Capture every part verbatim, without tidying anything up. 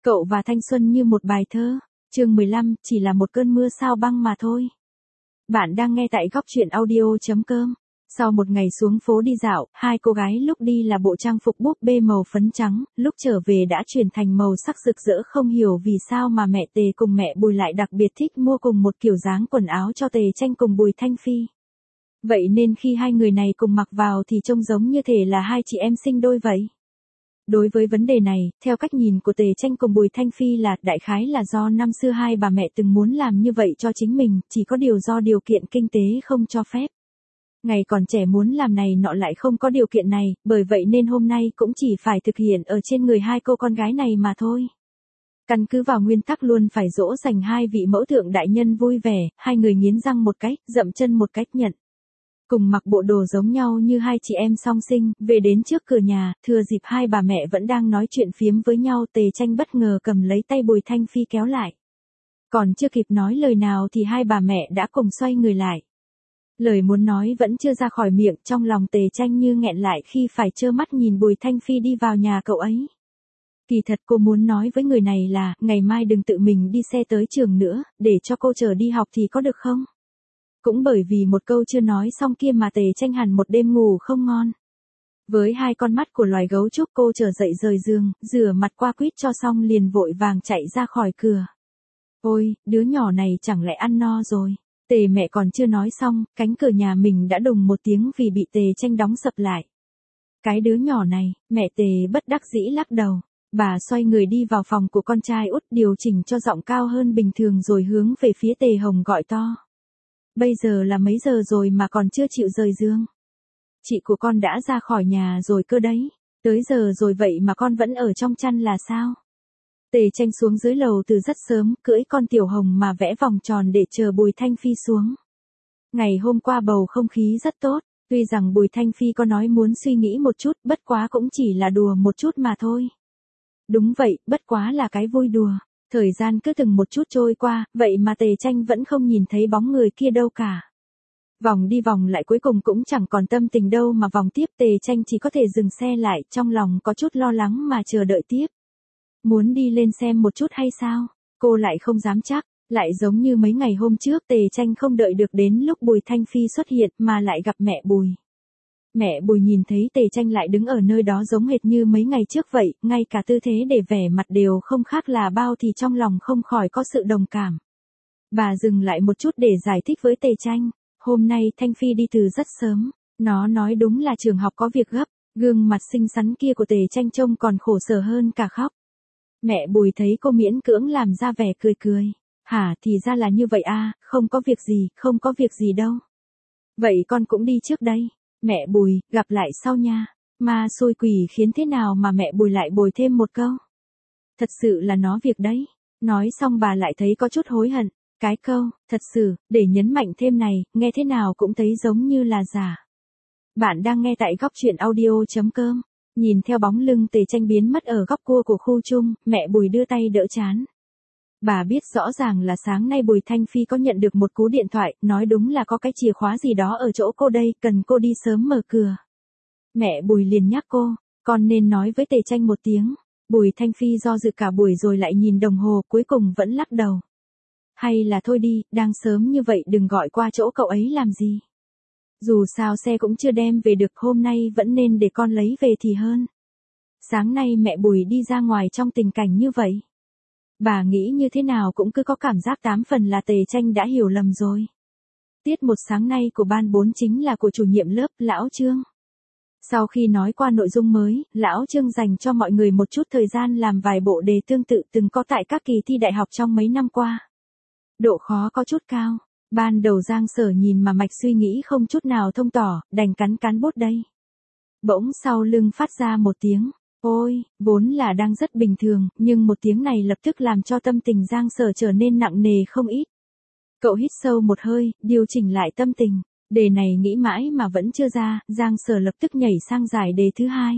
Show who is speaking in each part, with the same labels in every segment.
Speaker 1: Cậu và thanh xuân như một bài thơ. Chương mười lăm, chỉ là một cơn mưa sao băng mà thôi. Bạn đang nghe tại góc truyện audio chấm com. Sau một ngày xuống phố đi dạo, hai cô gái lúc đi là bộ trang phục búp bê màu phấn trắng, lúc trở về đã chuyển thành màu sắc rực rỡ, không hiểu vì sao mà mẹ Tề cùng mẹ Bùi lại đặc biệt thích mua cùng một kiểu dáng quần áo cho Tề Tranh cùng Bùi Thanh Phi. Vậy nên khi hai người này cùng mặc vào thì trông giống như thể là hai chị em sinh đôi vậy. Đối với vấn đề này, theo cách nhìn của Tề Tranh cùng Bùi Thanh Phi là đại khái là do năm xưa hai bà mẹ từng muốn làm như vậy cho chính mình, chỉ có điều do điều kiện kinh tế không cho phép. Ngày còn trẻ muốn làm này nọ lại không có điều kiện này, bởi vậy nên hôm nay cũng chỉ phải thực hiện ở trên người hai cô con gái này mà thôi. Căn cứ vào nguyên tắc luôn phải dỗ dành hai vị mẫu thượng đại nhân vui vẻ, hai người nghiến răng một cách, dậm chân một cách nhận. Cùng mặc bộ đồ giống nhau như hai chị em song sinh, về đến trước cửa nhà, thừa dịp hai bà mẹ vẫn đang nói chuyện phiếm với nhau, Tề Tranh bất ngờ cầm lấy tay Bùi Thanh Phi kéo lại. Còn chưa kịp nói lời nào thì hai bà mẹ đã cùng xoay người lại. Lời muốn nói vẫn chưa ra khỏi miệng, trong lòng Tề Tranh như nghẹn lại khi phải trơ mắt nhìn Bùi Thanh Phi đi vào nhà cậu ấy. Kỳ thật cô muốn nói với người này là, ngày mai đừng tự mình đi xe tới trường nữa, để cho cô chờ đi học thì có được không? Cũng bởi vì một câu chưa nói xong kia mà Tề Tranh hẳn một đêm ngủ không ngon. Với hai con mắt của loài gấu trúc, cô trở dậy rời giường, rửa mặt qua quýt cho xong liền vội vàng chạy ra khỏi cửa. Ôi, đứa nhỏ này chẳng lẽ ăn no rồi? Tề mẹ còn chưa nói xong, cánh cửa nhà mình đã đùng một tiếng vì bị Tề Tranh đóng sập lại. Cái đứa nhỏ này, mẹ Tề bất đắc dĩ lắc đầu. Bà xoay người đi vào phòng của con trai út, điều chỉnh cho giọng cao hơn bình thường rồi hướng về phía Tề Hồng gọi to. Bây giờ là mấy giờ rồi mà còn chưa chịu rời giường? Chị của con đã ra khỏi nhà rồi cơ đấy. Tới giờ rồi vậy mà con vẫn ở trong chăn là sao? Tề Tranh xuống dưới lầu từ rất sớm, cưỡi con Tiểu Hồng mà vẽ vòng tròn để chờ Bùi Thanh Phi xuống. Ngày hôm qua bầu không khí rất tốt, tuy rằng Bùi Thanh Phi có nói muốn suy nghĩ một chút, bất quá cũng chỉ là đùa một chút mà thôi. Đúng vậy, bất quá là cái vui đùa. Thời gian cứ từng một chút trôi qua, vậy mà Tề Tranh vẫn không nhìn thấy bóng người kia đâu cả. Vòng đi vòng lại cuối cùng cũng chẳng còn tâm tình đâu mà vòng tiếp, Tề Tranh chỉ có thể dừng xe lại, trong lòng có chút lo lắng mà chờ đợi tiếp. Muốn đi lên xem một chút hay sao? Cô lại không dám chắc, lại giống như mấy ngày hôm trước Tề Tranh không đợi được đến lúc Bùi Thanh Phi xuất hiện mà lại gặp mẹ Bùi. Mẹ Bùi nhìn thấy Tề Tranh lại đứng ở nơi đó giống hệt như mấy ngày trước vậy, ngay cả tư thế để vẻ mặt đều không khác là bao thì trong lòng không khỏi có sự đồng cảm. Bà dừng lại một chút để giải thích với Tề Tranh, hôm nay Thanh Phi đi từ rất sớm, nó nói đúng là trường học có việc gấp, gương mặt xinh xắn kia của Tề Tranh trông còn khổ sở hơn cả khóc. Mẹ Bùi thấy cô miễn cưỡng làm ra vẻ cười cười, hả thì ra là như vậy à, không có việc gì, không có việc gì đâu. Vậy con cũng đi trước đây. Mẹ Bùi, gặp lại sau nha. Ma xui quỷ khiến thế nào mà mẹ Bùi lại bồi thêm một câu. Thật sự là nó việc đấy. Nói xong bà lại thấy có chút hối hận. Cái câu, thật sự, để nhấn mạnh thêm này, nghe thế nào cũng thấy giống như là giả. Bạn đang nghe tại góc truyện audio chấm com. Nhìn theo bóng lưng Tề Tranh biến mất ở góc cua của khu chung, mẹ Bùi đưa tay đỡ trán. Bà biết rõ ràng là sáng nay Bùi Thanh Phi có nhận được một cú điện thoại, nói đúng là có cái chìa khóa gì đó ở chỗ cô đây, cần cô đi sớm mở cửa. Mẹ Bùi liền nhắc cô, con nên nói với Tề Tranh một tiếng. Bùi Thanh Phi do dự cả buổi rồi lại nhìn đồng hồ, cuối cùng vẫn lắc đầu. Hay là thôi đi, đang sớm như vậy đừng gọi qua chỗ cậu ấy làm gì. Dù sao xe cũng chưa đem về được, hôm nay vẫn nên để con lấy về thì hơn. Sáng nay mẹ Bùi đi ra ngoài trong tình cảnh như vậy. Bà nghĩ như thế nào cũng cứ có cảm giác tám phần là Tề Tranh đã hiểu lầm rồi. Tiết một sáng nay của ban bốn chính là của chủ nhiệm lớp, Lão Trương. Sau khi nói qua nội dung mới, Lão Trương dành cho mọi người một chút thời gian làm vài bộ đề tương tự từng có tại các kỳ thi đại học trong mấy năm qua. Độ khó có chút cao, ban đầu Giang Sở nhìn mà mạch suy nghĩ không chút nào thông tỏ, đành cắn cán bút đây. Bỗng sau lưng phát ra một tiếng. Ôi, vốn là đang rất bình thường, nhưng một tiếng này lập tức làm cho tâm tình Giang Sở trở nên nặng nề không ít. Cậu hít sâu một hơi, điều chỉnh lại tâm tình. Đề này nghĩ mãi mà vẫn chưa ra, Giang Sở lập tức nhảy sang giải đề thứ hai.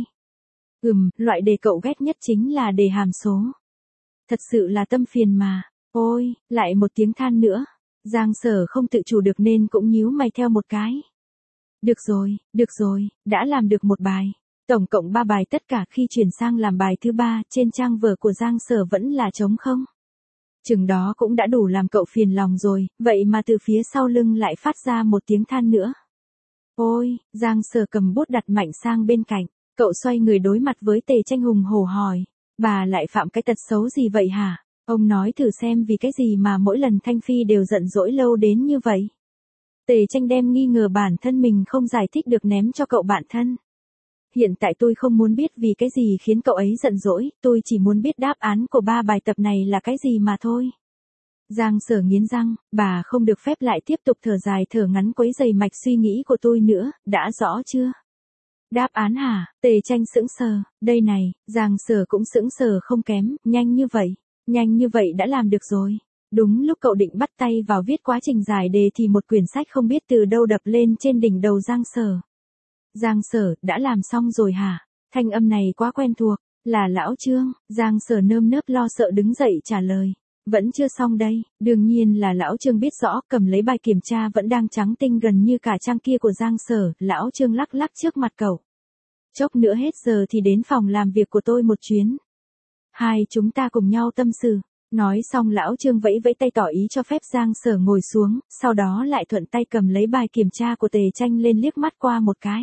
Speaker 1: Ừm, loại đề cậu ghét nhất chính là đề hàm số. Thật sự là tâm phiền mà. Ôi, lại một tiếng than nữa. Giang Sở không tự chủ được nên cũng nhíu mày theo một cái. Được rồi, được rồi, đã làm được một bài. Tổng cộng ba bài tất cả khi chuyển sang làm bài thứ ba, trên trang vở của Giang Sở vẫn là trống không. Chừng đó cũng đã đủ làm cậu phiền lòng rồi, vậy mà từ phía sau lưng lại phát ra một tiếng than nữa. Ôi, Giang Sở cầm bút đặt mạnh sang bên cạnh, cậu xoay người đối mặt với Tề Tranh hùng hổ hỏi, bà lại phạm cái tật xấu gì vậy hả? Ông nói thử xem vì cái gì mà mỗi lần Thanh Phi đều giận dỗi lâu đến như vậy. Tề Tranh đem nghi ngờ bản thân mình không giải thích được ném cho cậu bạn thân. Hiện tại tôi không muốn biết vì cái gì khiến cậu ấy giận dỗi, tôi chỉ muốn biết đáp án của ba bài tập này là cái gì mà thôi. Giang Sở nghiến răng, bà không được phép lại tiếp tục thở dài thở ngắn quấy rầy mạch suy nghĩ của tôi nữa, đã rõ chưa? Đáp án hả? Tề Tranh sững sờ, đây này, Giang Sở cũng sững sờ không kém, nhanh như vậy, nhanh như vậy đã làm được rồi. Đúng lúc cậu định bắt tay vào viết quá trình giải đề thì một quyển sách không biết từ đâu đập lên trên đỉnh đầu Giang Sở. Giang Sở, đã làm xong rồi hả? Thanh âm này quá quen thuộc, là lão Trương. Giang Sở nơm nớp lo sợ đứng dậy trả lời. Vẫn chưa xong đây, đương nhiên là lão Trương biết rõ, cầm lấy bài kiểm tra vẫn đang trắng tinh gần như cả trang kia của Giang Sở, lão Trương lắc lắc trước mặt cậu. Chốc nữa hết giờ thì đến phòng làm việc của tôi một chuyến. Hai chúng ta cùng nhau tâm sự. Nói xong lão Trương vẫy vẫy tay tỏ ý cho phép Giang Sở ngồi xuống, sau đó lại thuận tay cầm lấy bài kiểm tra của Tề Tranh lên liếc mắt qua một cái.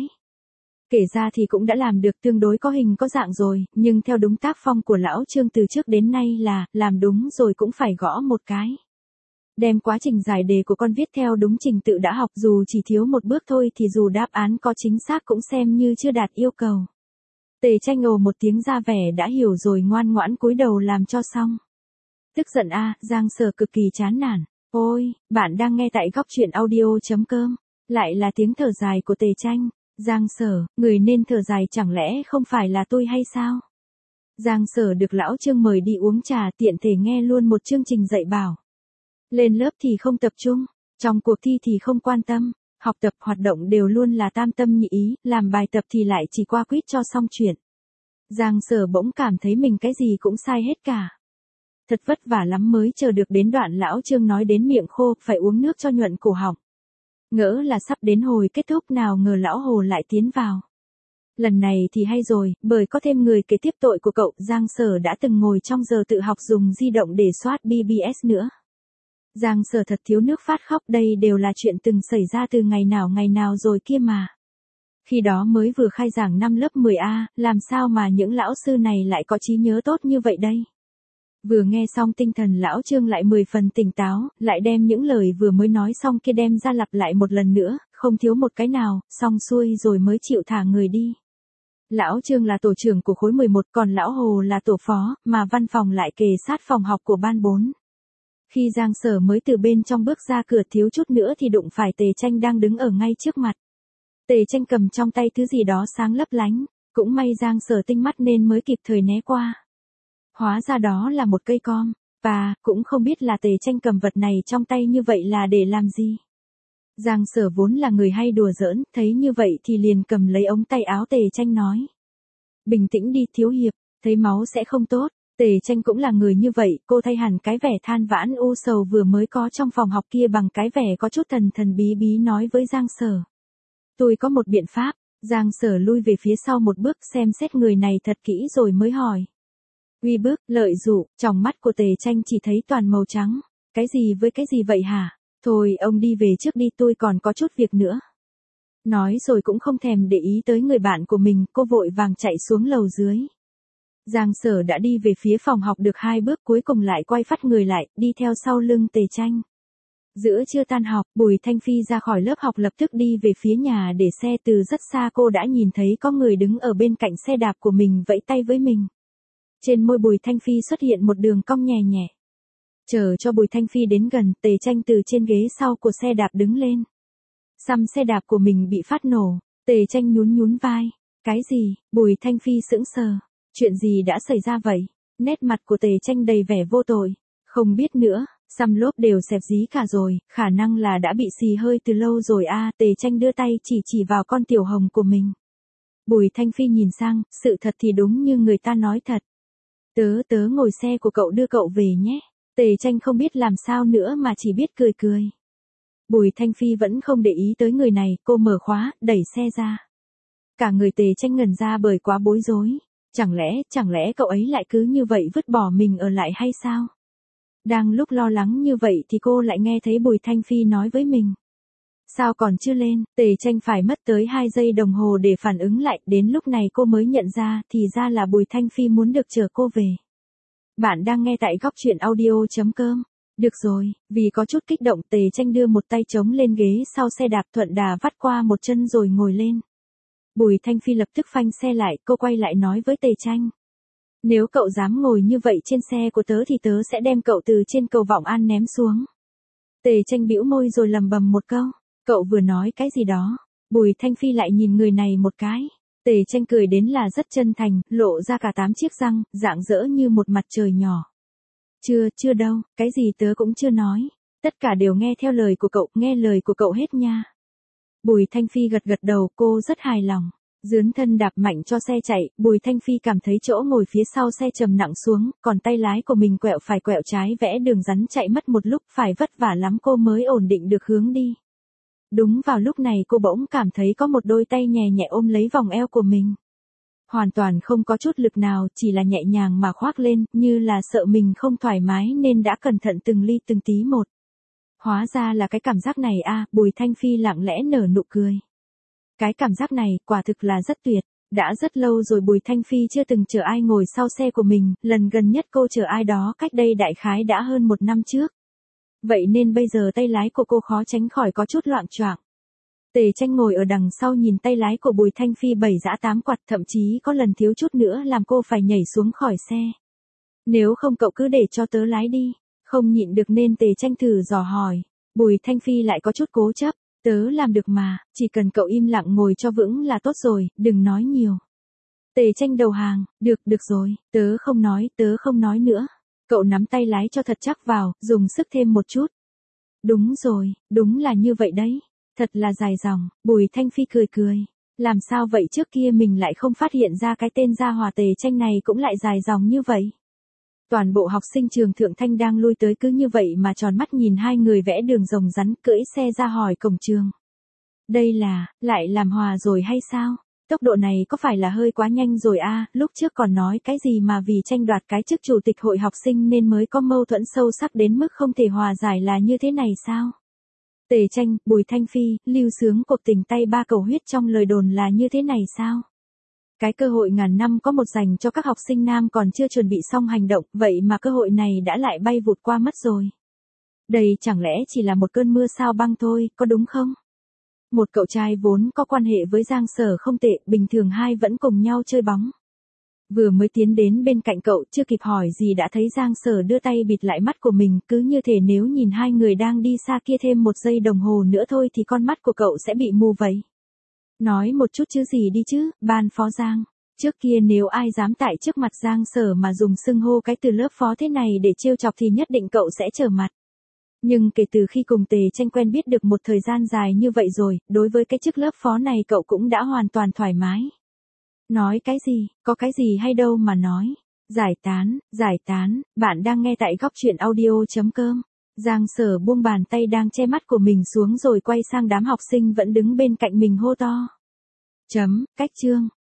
Speaker 1: Kể ra thì cũng đã làm được tương đối có hình có dạng rồi, nhưng theo đúng tác phong của lão Trương từ trước đến nay là, làm đúng rồi cũng phải gõ một cái. Đem quá trình giải đề của con viết theo đúng trình tự đã học, dù chỉ thiếu một bước thôi thì dù đáp án có chính xác cũng xem như chưa đạt yêu cầu. Tề Tranh ồ một tiếng ra vẻ đã hiểu rồi ngoan ngoãn cúi đầu làm cho xong. Tức giận a, à, Giang Sở cực kỳ chán nản. Ôi, bạn đang nghe tại góc truyện audio chấm com. Lại là tiếng thở dài của Tề Tranh. Giang Sở, người nên thở dài chẳng lẽ không phải là tôi hay sao? Giang Sở được lão Trương mời đi uống trà, tiện thể nghe luôn một chương trình dạy bảo. Lên lớp thì không tập trung, trong cuộc thi thì không quan tâm, học tập hoạt động đều luôn là tam tâm nhị ý, làm bài tập thì lại chỉ qua quýt cho xong chuyện. Giang Sở bỗng cảm thấy mình cái gì cũng sai hết cả. Thật vất vả lắm mới chờ được đến đoạn lão Trương nói đến miệng khô, phải uống nước cho nhuận cổ họng. Ngỡ là sắp đến hồi kết thúc, nào ngờ lão Hồ lại tiến vào. Lần này thì hay rồi, bởi có thêm người kể tiếp tội của cậu. Giang Sở đã từng ngồi trong giờ tự học dùng di động để soát bê bê ét nữa. Giang Sở thật thiếu nước phát khóc, đây đều là chuyện từng xảy ra từ ngày nào ngày nào rồi kia mà. Khi đó mới vừa khai giảng năm lớp mười A, làm sao mà những lão sư này lại có trí nhớ tốt như vậy đây? Vừa nghe xong tinh thần lão Trương lại mười phần tỉnh táo, lại đem những lời vừa mới nói xong kia đem ra lặp lại một lần nữa, không thiếu một cái nào, xong xuôi rồi mới chịu thả người đi. Lão Trương là tổ trưởng của khối mười một, còn lão Hồ là tổ phó, mà văn phòng lại kề sát phòng học của ban bốn. Khi Giang Sở mới từ bên trong bước ra cửa thiếu chút nữa thì đụng phải Tề Tranh đang đứng ở ngay trước mặt. Tề Tranh cầm trong tay thứ gì đó sáng lấp lánh, cũng may Giang Sở tinh mắt nên mới kịp thời né qua. Hóa ra đó là một cây com, và cũng không biết là Tề Tranh cầm vật này trong tay như vậy là để làm gì. Giang Sở vốn là người hay đùa giỡn, thấy như vậy thì liền cầm lấy ống tay áo Tề Tranh nói. Bình tĩnh đi thiếu hiệp, thấy máu sẽ không tốt. Tề Tranh cũng là người như vậy, cô thay hẳn cái vẻ than vãn u sầu vừa mới có trong phòng học kia bằng cái vẻ có chút thần thần bí bí nói với Giang Sở. Tôi có một biện pháp. Giang Sở lui về phía sau một bước xem xét người này thật kỹ rồi mới hỏi. Uy bức, lợi dụ, trong mắt của Tề Tranh chỉ thấy toàn màu trắng. Cái gì với cái gì vậy hả? Thôi ông đi về trước đi, tôi còn có chút việc nữa. Nói rồi cũng không thèm để ý tới người bạn của mình, cô vội vàng chạy xuống lầu dưới. Giang Sở đã đi về phía phòng học được hai bước cuối cùng lại quay phát người lại, đi theo sau lưng Tề Tranh. Giữa trưa tan học, Bùi Thanh Phi ra khỏi lớp học lập tức đi về phía nhà để xe, từ rất xa cô đã nhìn thấy có người đứng ở bên cạnh xe đạp của mình vẫy tay với mình. Trên môi Bùi Thanh Phi xuất hiện một đường cong nhẹ nhẹ. Chờ cho Bùi Thanh Phi đến gần, Tề Tranh từ trên ghế sau của xe đạp đứng lên. Xăm xe đạp của mình bị phát nổ, Tề Tranh nhún nhún vai. Cái gì? Bùi Thanh Phi sững sờ. Chuyện gì đã xảy ra vậy? Nét mặt của Tề Tranh đầy vẻ vô tội. Không biết nữa, xăm lốp đều xẹp dí cả rồi, khả năng là đã bị xì hơi từ lâu rồi a. À, Tề Tranh đưa tay chỉ chỉ vào con tiểu hồng của mình. Bùi Thanh Phi nhìn sang, sự thật thì đúng như người ta nói thật. Tớ tớ ngồi xe của cậu đưa cậu về nhé. Tề Tranh không biết làm sao nữa mà chỉ biết cười cười. Bùi Thanh Phi vẫn không để ý tới người này, cô mở khóa, đẩy xe ra. Cả người Tề Tranh ngẩn ra bởi quá bối rối. Chẳng lẽ, chẳng lẽ cậu ấy lại cứ như vậy vứt bỏ mình ở lại hay sao? Đang lúc lo lắng như vậy thì cô lại nghe thấy Bùi Thanh Phi nói với mình. Sao còn chưa lên? Tề Tranh phải mất tới hai giây đồng hồ để phản ứng lại, đến lúc này cô mới nhận ra, thì ra là Bùi Thanh Phi muốn được chở cô về. Bạn đang nghe tại góc truyện audio chấm com. Được rồi, vì có chút kích động Tề Tranh đưa một tay trống lên ghế sau xe đạp thuận đà vắt qua một chân rồi ngồi lên. Bùi Thanh Phi lập tức phanh xe lại, cô quay lại nói với Tề Tranh. Nếu cậu dám ngồi như vậy trên xe của tớ thì tớ sẽ đem cậu từ trên cầu Vọng An ném xuống. Tề Tranh bĩu môi rồi lầm bầm một câu. Cậu vừa nói cái gì đó? Bùi Thanh Phi lại nhìn người này một cái. Tề Tranh cười đến là rất chân thành, lộ ra cả tám chiếc răng, rạng rỡ như một mặt trời nhỏ. Chưa, chưa đâu, cái gì tớ cũng chưa nói. Tất cả đều nghe theo lời của cậu, nghe lời của cậu hết nha. Bùi Thanh Phi gật gật đầu, cô rất hài lòng. Dướn thân đạp mạnh cho xe chạy, Bùi Thanh Phi cảm thấy chỗ ngồi phía sau xe trầm nặng xuống, còn tay lái của mình quẹo phải quẹo trái vẽ đường rắn chạy mất một lúc, phải vất vả lắm cô mới ổn định được hướng đi. Đúng vào lúc này cô bỗng cảm thấy có một đôi tay nhẹ nhẹ ôm lấy vòng eo của mình. Hoàn toàn không có chút lực nào, chỉ là nhẹ nhàng mà khoác lên, như là sợ mình không thoải mái nên đã cẩn thận từng ly từng tí một. Hóa ra là cái cảm giác này à, Bùi Thanh Phi lặng lẽ nở nụ cười. Cái cảm giác này, quả thực là rất tuyệt. Đã rất lâu rồi Bùi Thanh Phi chưa từng chở ai ngồi sau xe của mình, lần gần nhất cô chở ai đó cách đây đại khái đã hơn một năm trước. Vậy nên bây giờ tay lái của cô khó tránh khỏi có chút loạng choạng. Tề Tranh ngồi ở đằng sau nhìn tay lái của Bùi Thanh Phi bảy giã tám quặt, thậm chí có lần thiếu chút nữa làm cô phải nhảy xuống khỏi xe. Nếu không cậu cứ để cho tớ lái đi. Không nhịn được nên Tề Tranh thử dò hỏi. Bùi Thanh Phi lại có chút cố chấp. Tớ làm được mà, chỉ cần cậu im lặng ngồi cho vững là tốt rồi, đừng nói nhiều. Tề Tranh đầu hàng, được, được rồi, tớ không nói, tớ không nói nữa. Cậu nắm tay lái cho thật chắc vào, dùng sức thêm một chút. Đúng rồi, đúng là như vậy đấy. Thật là dài dòng, Bùi Thanh Phi cười cười. Làm sao vậy trước kia mình lại không phát hiện ra cái tên gia hòa Tề Tranh này cũng lại dài dòng như vậy. Toàn bộ học sinh trường Thượng Thanh đang lui tới cứ như vậy mà tròn mắt nhìn hai người vẽ đường rồng rắn cưỡi xe ra hỏi cổng trường. Đây là, lại làm hòa rồi hay sao? Tốc độ này có phải là hơi quá nhanh rồi a? À, lúc trước còn nói cái gì mà vì tranh đoạt cái chức chủ tịch hội học sinh nên mới có mâu thuẫn sâu sắc đến mức không thể hòa giải là như thế này sao? Tề Tranh, Bùi Thanh Phi, lưu sướng cuộc tình tay ba cầu huyết trong lời đồn là như thế này sao? Cái cơ hội ngàn năm có một dành cho các học sinh nam còn chưa chuẩn bị xong hành động, vậy mà cơ hội này đã lại bay vụt qua mất rồi. Đây chẳng lẽ chỉ là một cơn mưa sao băng thôi, có đúng không? Một cậu trai vốn có quan hệ với Giang Sở không tệ, bình thường hai vẫn cùng nhau chơi bóng. Vừa mới tiến đến bên cạnh cậu, chưa kịp hỏi gì đã thấy Giang Sở đưa tay bịt lại mắt của mình, cứ như thể nếu nhìn hai người đang đi xa kia thêm một giây đồng hồ nữa thôi thì con mắt của cậu sẽ bị mù vậy. Nói một chút chứ gì đi chứ, ban phó Giang. Trước kia nếu ai dám tại trước mặt Giang Sở mà dùng xưng hô cái từ lớp phó thế này để trêu chọc thì nhất định cậu sẽ trở mặt. Nhưng kể từ khi cùng Tề Tranh quen biết được một thời gian dài như vậy rồi, đối với cái chức lớp phó này cậu cũng đã hoàn toàn thoải mái. Nói cái gì, có cái gì hay đâu mà nói. Giải tán, giải tán, bạn đang nghe tại góc truyện audio chấm com. Giang Sở buông bàn tay đang che mắt của mình xuống rồi quay sang đám học sinh vẫn đứng bên cạnh mình hô to. Chấm, cách chương.